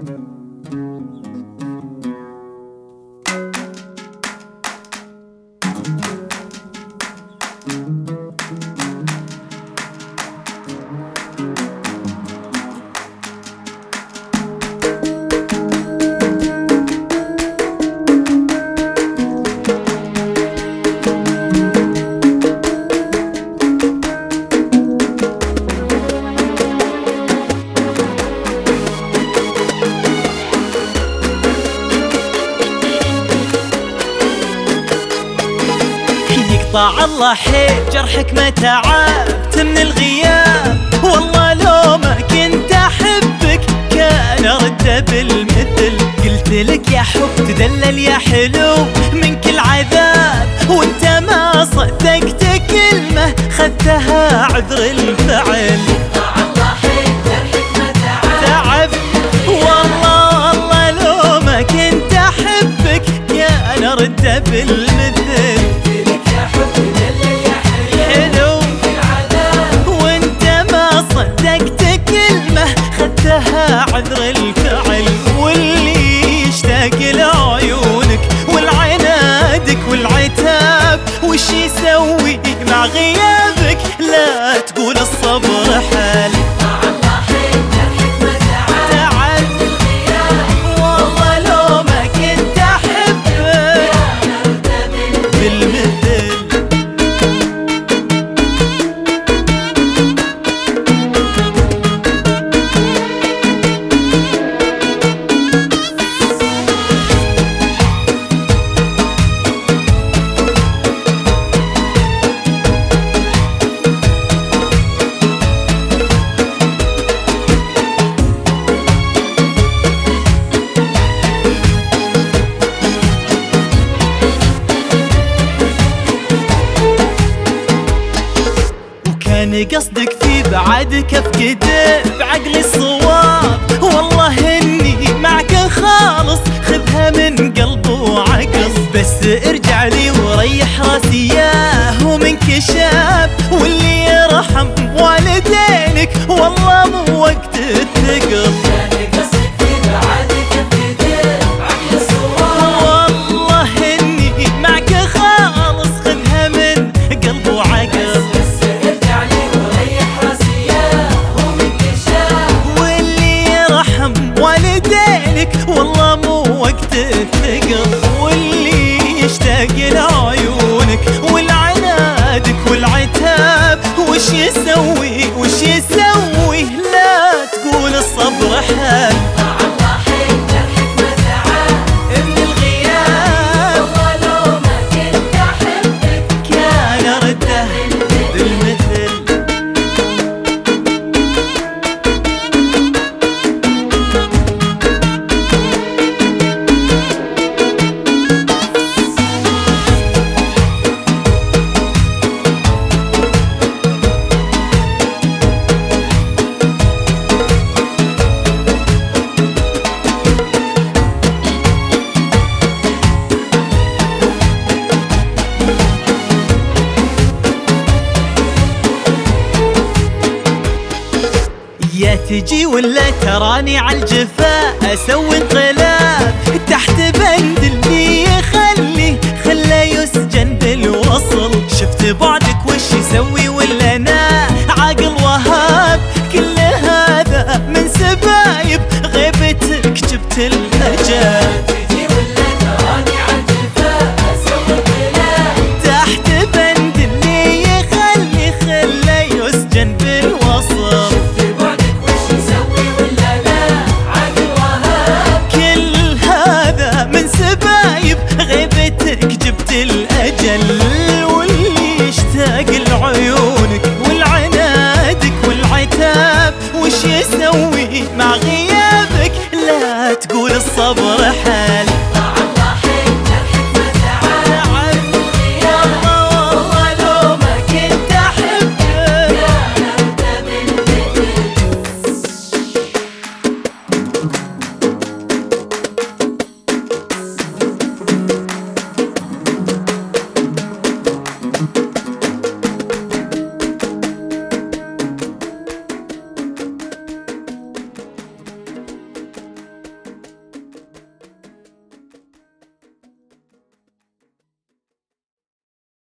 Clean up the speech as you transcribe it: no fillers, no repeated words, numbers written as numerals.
يقطع الله حيل جرحك ما تعبت من الغياب، والله لو ما كنت احبك كان ارد بالمثل. قلت لك يا حب تدلل يا حلو من كل عذاب، وانت ما صدقت كلمة خذتها عذر الفعل. يقطع الله حيل جرحك ما تعبت والله لو ما كنت احبك كان ارد بالمثل. عذر الفعل، واللي يشتاق لعيونك والعنادك والعتاب وش يسوي مع غيابك؟ لا تقول الصبر حال. والله لو ما كنت احبك بالمثل. كان قصدك في بعدك افقد بعقلي الصواب، والله اني معك خالص خذها من قلب وعقل. بس ارجع لي وريح راسي ياه ومنك شاب، واللي يرحم والدينك والله مو وقت الثقل. والله مو وقت الثقل، واللي يشتاق لعيونك والعنادك والعتاب وش يسوي لا تقول الصبر حال. يا تجي ولا تراني عالجفا اسوي انقلاب تحت بند اللي خلى يسجن بالوصل. شفت بعدك وش يسوي ولا انا عاقل وهاب؟ كل هذا من سبايب غيبتك جبت الاجل. جبت الأجل، واللي يشتاق لعيونك والعنادك والعتاب وش يسوي مع غيابك؟ لا تقول الصبر حال.